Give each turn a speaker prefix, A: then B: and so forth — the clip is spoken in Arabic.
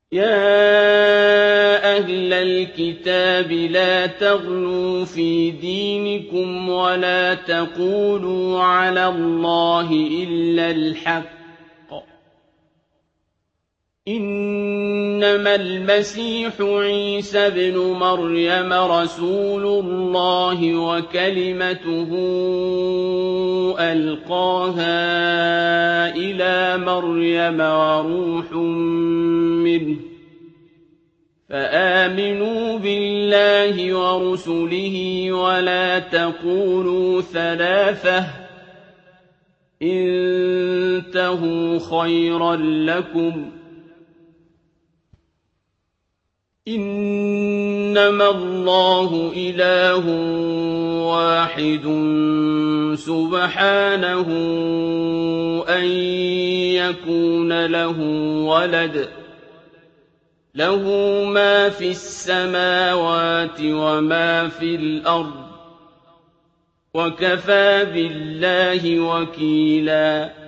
A: يَا أَهْلَ الْكِتَابِ لَا تَغْلُوا فِي دِينِكُمْ وَلَا تَقُولُوا عَلَى اللَّهِ إِلَّا الْحَقَّ ۚ إِنَّمَا الْمَسِيحُ عِيسَى ابْنُ مَرْيَمَ رَسُولُ اللَّهِ وَكَلِمَتُهُ أَلْقَاهَا إِلَىٰ مَرْيَمَ وَرُوحٌ مِّنْهُ ۖ فَآمِنُوا بِاللَّهِ وَرُسُلِهِ وَلَا تَقُولُوا ثَلَاثَةٌ ۚ انتهوا خَيْرًا لَّكُمْ ۚ إِنَّمَا اللَّهُ إِلَٰهٌ وَاحِدٌ سُبْحَانَهُ أَن يَكُونَ لَهُ وَلَدٌ ۘ لَّهُ مَا فِي السَّمَاوَاتِ وَمَا فِي الْأَرْضِ ۚ وَكَفَىٰ بِاللَّهِ وَكِيلًا